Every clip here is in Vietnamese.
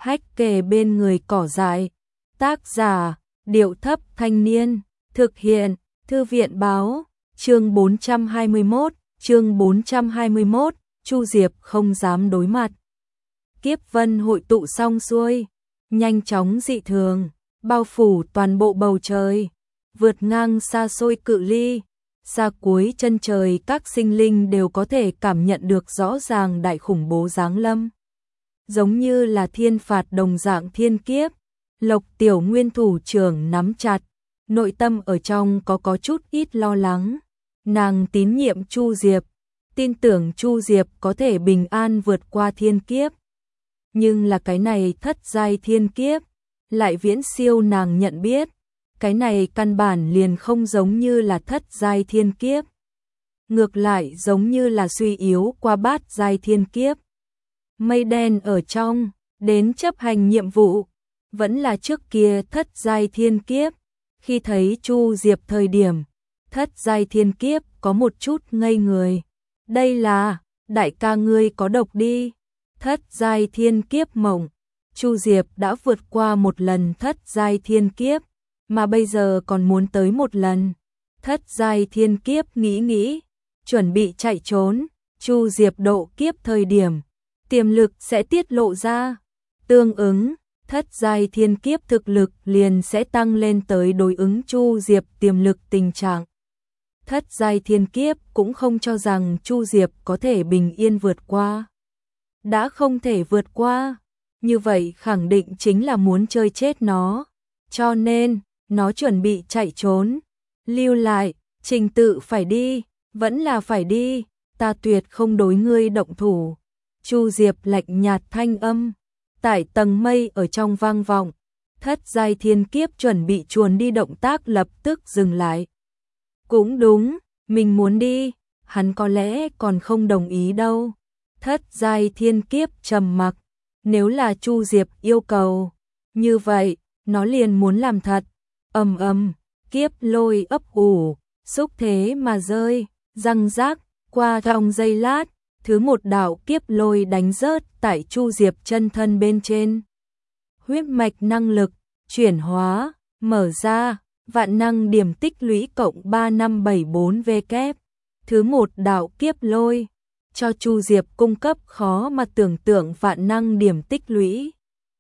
hách kề bên người cỏ dại. Tác giả, Điệu Thấp Thanh Niên. Thực hiện, Thư viện Báo. Chương 421, Chu Diệp không dám đối mặt. Kiếp vân hội tụ xong xuôi, nhanh chóng dị thường, bao phủ toàn bộ bầu trời, vượt ngang xa xôi cự ly. Xa cuối chân trời các sinh linh đều có thể cảm nhận được rõ ràng đại khủng bố giáng lâm. Giống như là thiên phạt đồng dạng thiên kiếp, Lộc Tiểu Nguyên thủ trưởng nắm chặt, nội tâm ở trong có chút ít lo lắng. Nàng tín nhiệm Chu Diệp, tin tưởng Chu Diệp có thể bình an vượt qua thiên kiếp. Nhưng là cái này thất giai thiên kiếp, lại viễn siêu nàng nhận biết. Cái này căn bản liền không giống như là thất giai thiên kiếp. Ngược lại giống như là suy yếu qua bát giai thiên kiếp. Mây đen ở trong, đến chấp hành nhiệm vụ, vẫn là trước kia thất giai thiên kiếp. Khi thấy Chu Diệp thời điểm, thất giai thiên kiếp có một chút ngây người. Đây là, đại ca ngươi có độc đi. Thất giai thiên kiếp mộng, Chu Diệp đã vượt qua một lần thất giai thiên kiếp, mà bây giờ còn muốn tới một lần. Thất giai thiên kiếp nghĩ, chuẩn bị chạy trốn. Chu Diệp độ kiếp thời điểm, tiềm lực sẽ tiết lộ ra. Tương ứng, thất giai thiên kiếp thực lực liền sẽ tăng lên tới đối ứng Chu Diệp tiềm lực tình trạng. Thất giai thiên kiếp cũng không cho rằng Chu Diệp có thể bình yên vượt qua. Đã không thể vượt qua, như vậy khẳng định chính là muốn chơi chết nó. Cho nên, nó chuẩn bị chạy trốn. Lưu lại, trình tự phải đi, vẫn là phải đi, ta tuyệt không đối ngươi động thủ. Chu Diệp lạnh nhạt thanh âm, tại tầng mây ở trong vang vọng. Thất giai thiên kiếp chuẩn bị chuồn đi động tác lập tức dừng lại. Cũng đúng, mình muốn đi, hắn có lẽ còn không đồng ý đâu. Thất giai thiên kiếp trầm mặc, nếu là Chu Diệp yêu cầu, như vậy, nó liền muốn làm thật. Ầm, kiếp lôi ấp ủ, xúc thế mà rơi, răng rác, qua trong giây lát, thứ một đạo kiếp lôi đánh rớt tại Chu Diệp chân thân bên trên. Huyết mạch năng lực, chuyển hóa, mở ra, vạn năng điểm tích lũy cộng 3574W. Thứ một đạo kiếp lôi, cho Chu Diệp cung cấp khó mà tưởng tượng vạn năng điểm tích lũy.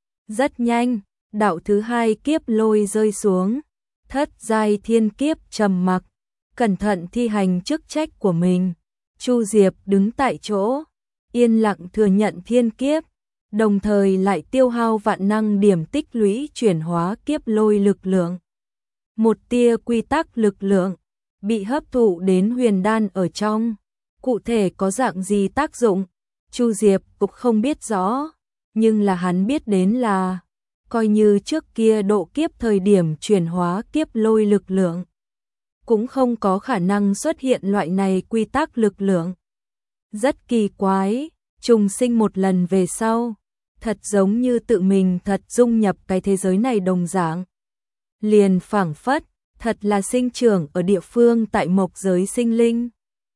Rất nhanh, đạo thứ hai kiếp lôi rơi xuống. Thất giai thiên kiếp trầm mặc, cẩn thận thi hành chức trách của mình. Chu Diệp đứng tại chỗ, yên lặng thừa nhận thiên kiếp, đồng thời lại tiêu hao vạn năng điểm tích lũy chuyển hóa kiếp lôi lực lượng. Một tia quy tắc lực lượng bị hấp thụ đến huyền đan ở trong. Cụ thể có dạng gì tác dụng, Chu Diệp cũng không biết rõ, nhưng là hắn biết đến là coi như trước kia độ kiếp thời điểm chuyển hóa kiếp lôi lực lượng, cũng không có khả năng xuất hiện loại này quy tắc lực lượng. Rất kỳ quái, trùng sinh một lần về sau, thật giống như tự mình thật dung nhập cái thế giới này đồng dạng. Liền phảng phất, thật là sinh trưởng ở địa phương tại mộc giới sinh linh.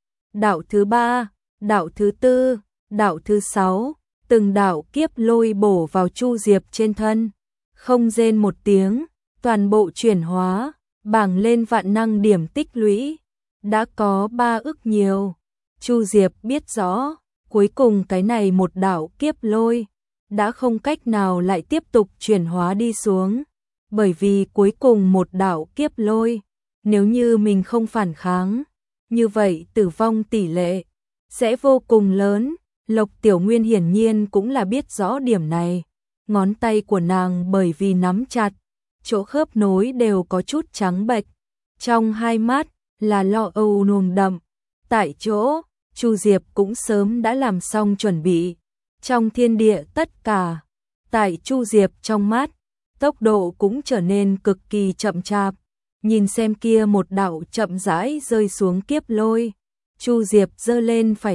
Đạo thứ ba, đạo thứ tư, đạo thứ sáu, từng đạo kiếp lôi bổ vào Chu Diệp trên thân. Không rên một tiếng, toàn bộ chuyển hóa, bảng lên vạn năng điểm tích lũy. Đã có 3 ức nhiều. Chu Diệp biết rõ, cuối cùng cái này một đạo kiếp lôi, đã không cách nào lại tiếp tục chuyển hóa đi xuống. Bởi vì cuối cùng một đạo kiếp lôi, nếu như mình không phản kháng, như vậy tử vong tỷ lệ sẽ vô cùng lớn. Lộc Tiểu Nguyên hiển nhiên cũng là biết rõ điểm này. Ngón tay của nàng bởi vì nắm chặt, chỗ khớp nối đều có chút trắng bệch. Trong hai mắt là lo âu nồng đậm. Tại chỗ, Chu Diệp cũng sớm đã làm xong chuẩn bị. Trong thiên địa tất cả, tại Chu Diệp trong mắt, tốc độ cũng trở nên cực kỳ chậm chạp. Nhìn xem kia một đạo chậm rãi rơi xuống kiếp lôi, Chu Diệp giơ lên phải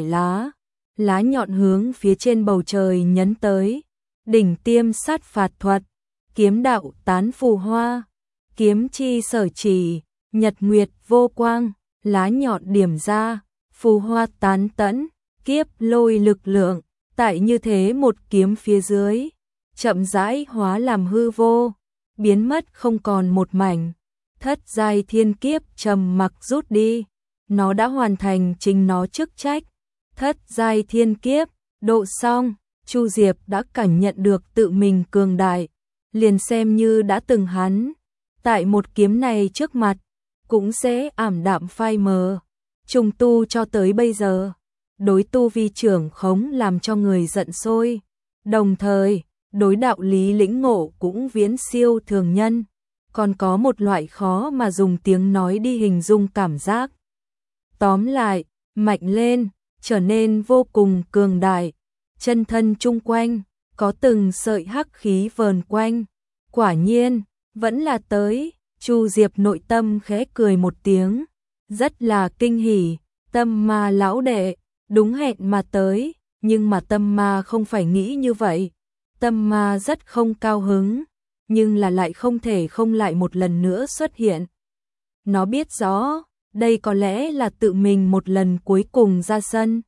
lá nhọn hướng phía trên bầu trời nhấn tới. Đỉnh tiêm sát phạt thuật, kiếm đạo tán phù hoa, kiếm chi sở chỉ, nhật nguyệt vô quang, lá nhọn điểm ra, phù hoa tán tẫn, kiếp lôi lực lượng, tại như thế một kiếm phía dưới, chậm rãi hóa làm hư vô, biến mất không còn một mảnh. Thất giai thiên kiếp trầm mặc rút đi, nó đã hoàn thành chính nó chức trách. Thất giai thiên kiếp độ xong, Chu Diệp đã cảm nhận được tự mình cường đại, liền xem như đã từng hắn, tại một kiếm này trước mặt, cũng sẽ ảm đạm phai mờ. Trùng tu cho tới bây giờ, đối tu vi trưởng khống làm cho người giận sôi, đồng thời, đối đạo lý lĩnh ngộ cũng viễn siêu thường nhân, còn có một loại khó mà dùng tiếng nói đi hình dung cảm giác. Tóm lại, mạnh lên, trở nên vô cùng cường đại, chân thân chung quanh, có từng sợi hắc khí vờn quanh. Quả nhiên, vẫn là tới, Chu Diệp nội tâm khẽ cười một tiếng, rất là kinh hỉ, Tâm Ma lão đệ, đúng hẹn mà tới, nhưng mà Tâm Ma không phải nghĩ như vậy. Tâm Ma rất không cao hứng, nhưng là lại không thể không lại một lần nữa xuất hiện. Nó biết rõ, đây có lẽ là tự mình một lần cuối cùng ra sân.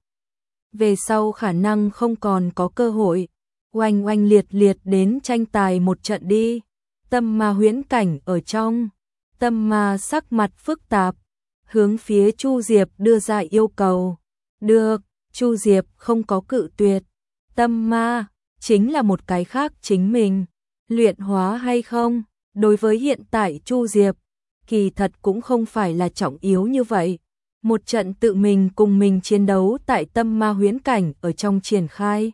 Về sau khả năng không còn có cơ hội, oanh oanh liệt liệt đến tranh tài một trận đi. Tâm Ma huyễn cảnh ở trong, Tâm Ma sắc mặt phức tạp, hướng phía Chu Diệp đưa ra yêu cầu. Được, Chu Diệp không có cự tuyệt. Tâm Ma chính là một cái khác chính mình, luyện hóa hay không, đối với hiện tại Chu Diệp, kỳ thật cũng không phải là trọng yếu như vậy. Một trận tự mình cùng mình chiến đấu tại Tâm Ma huyễn cảnh ở trong triển khai.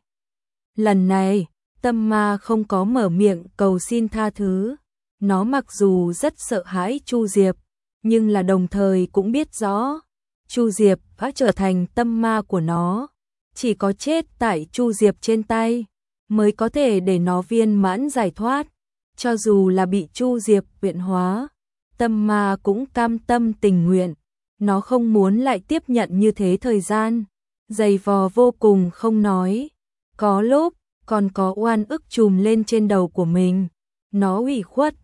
Lần này, Tâm Ma không có mở miệng cầu xin tha thứ. Nó mặc dù rất sợ hãi Chu Diệp, nhưng là đồng thời cũng biết rõ, Chu Diệp đã trở thành tâm ma của nó. Chỉ có chết tại Chu Diệp trên tay, mới có thể để nó viên mãn giải thoát. Cho dù là bị Chu Diệp luyện hóa, Tâm Ma cũng cam tâm tình nguyện. Nó không muốn lại tiếp nhận như thế thời gian dày vò vô cùng không nói, có lúc còn có oan ức trùm lên trên đầu của mình. Nó ủy khuất,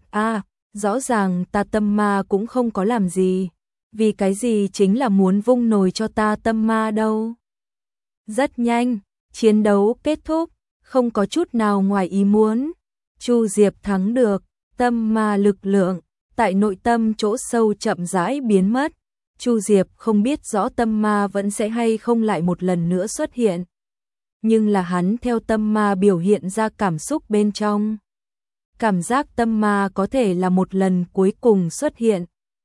rõ ràng ta Tâm Ma cũng không có làm gì, vì cái gì chính là muốn vung nồi cho ta Tâm Ma đâu. Rất nhanh, chiến đấu kết thúc, không có chút nào ngoài ý muốn. Chu Diệp thắng được, Tâm Ma lực lượng tại nội tâm chỗ sâu chậm rãi biến mất. Chu Diệp không biết rõ Tâm Ma vẫn sẽ hay không lại một lần nữa xuất hiện, nhưng là hắn theo Tâm Ma biểu hiện ra cảm xúc bên trong, cảm giác Tâm Ma có thể là một lần cuối cùng xuất hiện.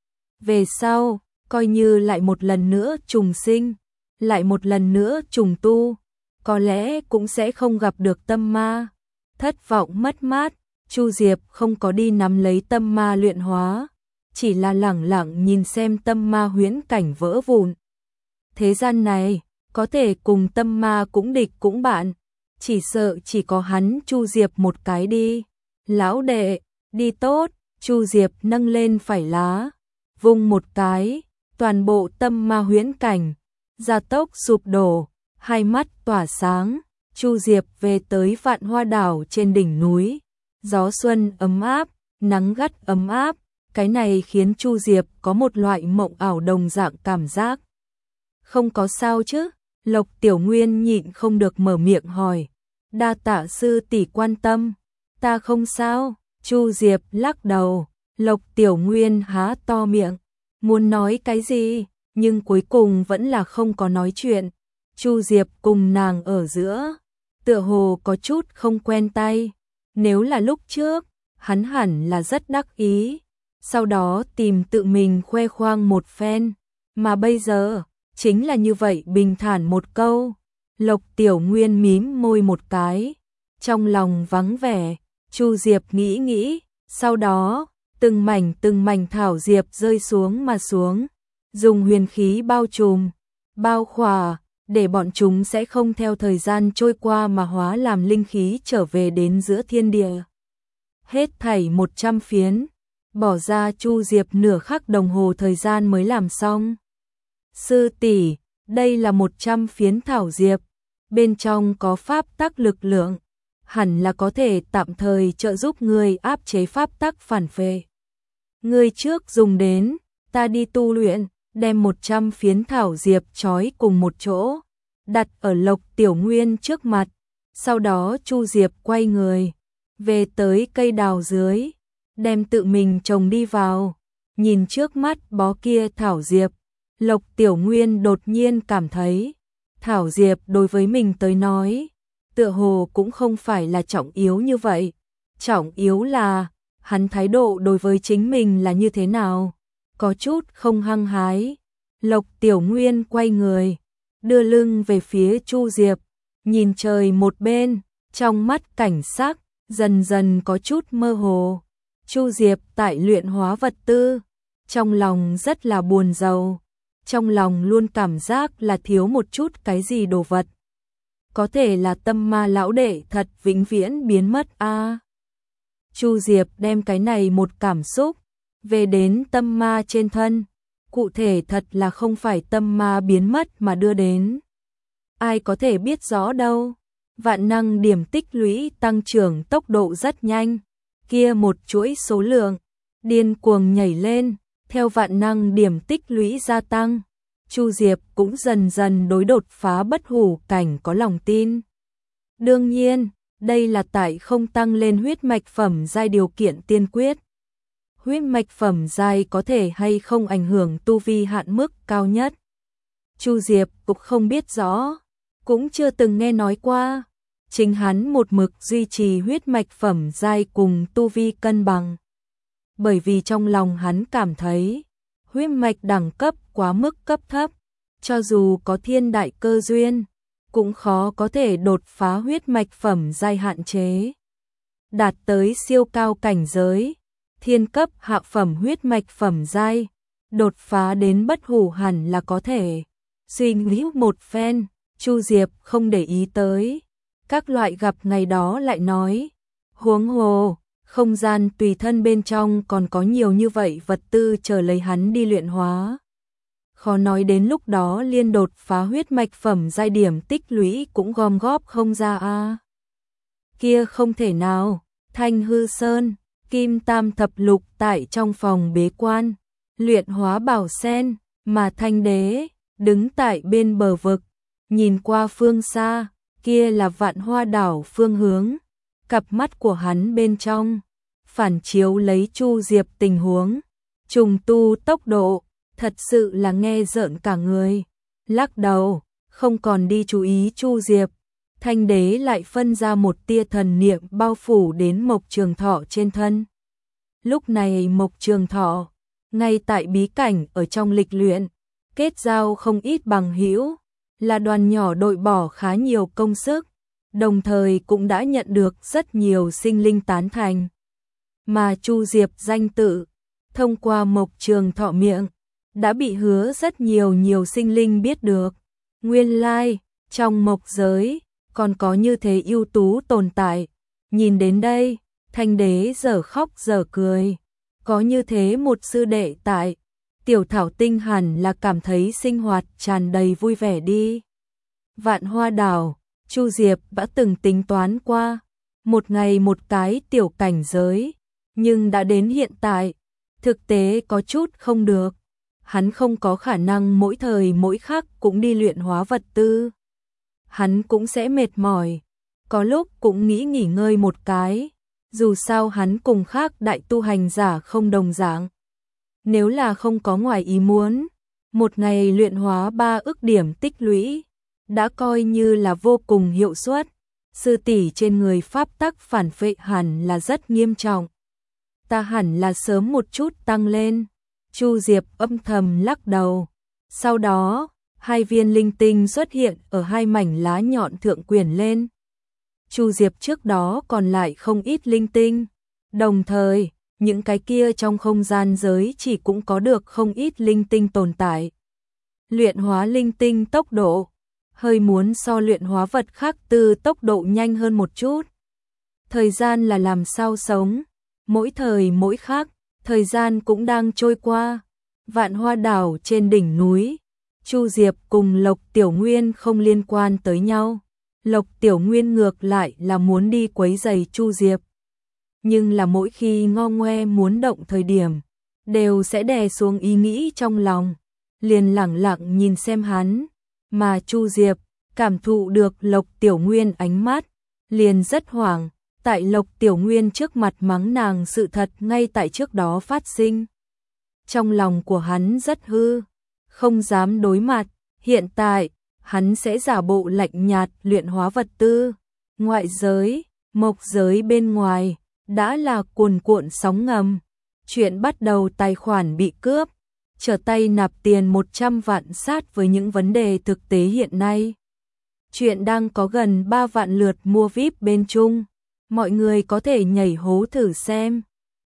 Về sau, coi như lại một lần nữa trùng sinh, lại một lần nữa trùng tu, có lẽ cũng sẽ không gặp được Tâm Ma. Thất vọng mất mát, Chu Diệp không có đi nắm lấy Tâm Ma luyện hóa, chỉ là lẳng lặng nhìn xem Tâm Ma huyễn cảnh vỡ vụn. Thế gian này, có thể cùng Tâm Ma cũng địch cũng bạn, chỉ sợ chỉ có hắn Chu Diệp một cái đi. Lão đệ, đi tốt, Chu Diệp nâng lên phải lá, vung một cái, toàn bộ Tâm Ma huyễn cảnh gia tốc sụp đổ, hai mắt tỏa sáng. Chu Diệp về tới Vạn Hoa đảo trên đỉnh núi, gió xuân ấm áp, nắng gắt ấm áp, cái này khiến Chu Diệp có một loại mộng ảo đồng dạng cảm giác. Không có sao chứ? Lộc Tiểu Nguyên nhịn không được mở miệng hỏi. Đa tạ sư tỷ quan tâm, ta không sao. Chu Diệp lắc đầu. Lộc Tiểu Nguyên há to miệng, muốn nói cái gì, nhưng cuối cùng vẫn là không có nói chuyện. Chu Diệp cùng nàng ở giữa, tựa hồ có chút không quen tay. Nếu là lúc trước, hắn hẳn là rất đắc ý, sau đó tìm tự mình khoe khoang một phen, mà bây giờ, chính là như vậy bình thản một câu. Lộc Tiểu Nguyên mím môi một cái, trong lòng vắng vẻ. Chu Diệp nghĩ nghĩ, sau đó, từng mảnh thảo diệp rơi xuống mà xuống, dùng huyền khí bao trùm, bao khỏa, để bọn chúng sẽ không theo thời gian trôi qua mà hóa làm linh khí trở về đến giữa thiên địa. Hết thảy 100 phiến, bỏ ra Chu Diệp nửa khắc đồng hồ thời gian mới làm xong. Sư tỷ, đây là 100 phiến thảo diệp, bên trong có pháp tắc lực lượng, hẳn là có thể tạm thời trợ giúp người áp chế pháp tắc phản phệ. Người trước dùng đến, ta đi tu luyện, đem 100 phiến thảo diệp trói cùng một chỗ, đặt ở Lộc Tiểu Nguyên trước mặt. Sau đó Chu Diệp quay người, về tới cây đào dưới, đem tự mình trồng đi vào, nhìn trước mắt bó kia thảo diệp, Lộc Tiểu Nguyên đột nhiên cảm thấy, thảo diệp đối với mình tới nói, tựa hồ cũng không phải là trọng yếu như vậy, trọng yếu là, hắn thái độ đối với chính mình là như thế nào, có chút không hăng hái. Lộc Tiểu Nguyên quay người, đưa lưng về phía Chu Diệp, nhìn trời một bên, trong mắt cảnh sắc, dần dần có chút mơ hồ. Chu Diệp tại luyện hóa vật tư, trong lòng rất là buồn rầu, trong lòng luôn cảm giác là thiếu một chút cái gì đồ vật. Có thể là tâm ma lão đệ thật vĩnh viễn biến mất a. Chu Diệp đem cái này một cảm xúc, về đến tâm ma trên thân, cụ thể thật là không phải tâm ma biến mất mà đưa đến. Ai có thể biết rõ đâu, vạn năng điểm tích lũy tăng trưởng tốc độ rất nhanh, kia một chuỗi số lượng, điên cuồng nhảy lên, theo vạn năng điểm tích lũy gia tăng, Chu Diệp cũng dần dần đối đột phá bất hủ cảnh có lòng tin. Đương nhiên, đây là tại không tăng lên huyết mạch phẩm giai điều kiện tiên quyết. Huyết mạch phẩm giai có thể hay không ảnh hưởng tu vi hạn mức cao nhất. Chu Diệp cũng không biết rõ, cũng chưa từng nghe nói qua. Chính hắn một mực duy trì huyết mạch phẩm giai cùng tu vi cân bằng. Bởi vì trong lòng hắn cảm thấy, huyết mạch đẳng cấp quá mức cấp thấp, cho dù có thiên đại cơ duyên, cũng khó có thể đột phá huyết mạch phẩm giai hạn chế. Đạt tới siêu cao cảnh giới, thiên cấp hạ phẩm huyết mạch phẩm giai, đột phá đến bất hủ hẳn là có thể. Suy nghĩ một phen, Chu Diệp không để ý tới. Các loại gặp ngày đó lại nói, huống hồ, không gian tùy thân bên trong còn có nhiều như vậy vật tư chờ lấy hắn đi luyện hóa. Khó nói đến lúc đó liên đột phá huyết mạch phẩm giai điểm tích lũy cũng gom góp không ra a. Kia không thể nào, Thanh Hư Sơn, Kim Tam Thập Lục tại trong phòng bế quan, luyện hóa bảo sen, mà Thanh Đế đứng tại bên bờ vực, nhìn qua phương xa, kia là Vạn Hoa đảo phương hướng, cặp mắt của hắn bên trong phản chiếu lấy Chu Diệp tình huống, trùng tu tốc độ, thật sự là nghe rợn cả người. Lắc đầu, không còn đi chú ý Chu Diệp, Thanh Đế lại phân ra một tia thần niệm bao phủ đến Mộc Trường Thọ trên thân. Lúc này Mộc Trường Thọ, ngay tại bí cảnh ở trong lịch luyện, kết giao không ít bằng hữu, là đoàn nhỏ đội bỏ khá nhiều công sức, đồng thời cũng đã nhận được rất nhiều sinh linh tán thành. Mà Chu Diệp danh tự, thông qua Mộc Trường Thọ miệng, đã bị hứa rất nhiều sinh linh biết được. Nguyên lai, trong mộc giới, còn có như thế ưu tú tồn tại. Nhìn đến đây, Thanh Đế dở khóc dở cười. Có như thế một sư đệ tại, Tiểu Thảo Tinh hẳn là cảm thấy sinh hoạt tràn đầy vui vẻ đi. Vạn Hoa đảo, Chu Diệp đã từng tính toán qua, một ngày một cái tiểu cảnh giới, nhưng đã đến hiện tại, thực tế có chút không được. Hắn không có khả năng mỗi thời mỗi khắc cũng đi luyện hóa vật tư. Hắn cũng sẽ mệt mỏi, có lúc cũng nghĩ nghỉ ngơi một cái, dù sao hắn cùng khác đại tu hành giả không đồng dạng. Nếu là không có ngoài ý muốn, một ngày luyện hóa 3 ức điểm tích lũy, đã coi như là vô cùng hiệu suất. Sư tỷ trên người pháp tắc phản phệ hẳn là rất nghiêm trọng. Ta hẳn là sớm một chút tăng lên. Chu Diệp âm thầm lắc đầu. Sau đó, 2 viên linh tinh xuất hiện ở 2 mảnh lá nhọn thượng quyển lên. Chu Diệp trước đó còn lại không ít linh tinh. Đồng thời, những cái kia trong không gian giới chỉ cũng có được không ít linh tinh tồn tại. Luyện hóa linh tinh tốc độ, hơi muốn so luyện hóa vật khác từ tốc độ nhanh hơn một chút. Thời gian là làm sao sống, mỗi thời mỗi khác. Thời gian cũng đang trôi qua, Vạn Hoa đảo trên đỉnh núi, Chu Diệp cùng Lộc Tiểu Nguyên không liên quan tới nhau. Lộc Tiểu Nguyên ngược lại là muốn đi quấy giày Chu Diệp. Nhưng là mỗi khi ngo ngoe muốn động thời điểm, đều sẽ đè xuống ý nghĩ trong lòng, liền lẳng lặng nhìn xem hắn. Mà Chu Diệp, cảm thụ được Lộc Tiểu Nguyên ánh mắt, liền rất hoảng, tại Lộc Tiểu Nguyên trước mặt mắng nàng sự thật ngay tại trước đó phát sinh. Trong lòng của hắn rất hư, không dám đối mặt, hiện tại, hắn sẽ giả bộ lạnh nhạt luyện hóa vật tư. Ngoại giới, mộc giới bên ngoài, đã là cuồn cuộn sóng ngầm. Chuyện bắt đầu tài khoản bị cướp, trở tay nạp tiền 100 vạn sát với những vấn đề thực tế hiện nay. Chuyện đang có gần 3 vạn lượt mua VIP bên Trung. Mọi người có thể nhảy hố thử xem.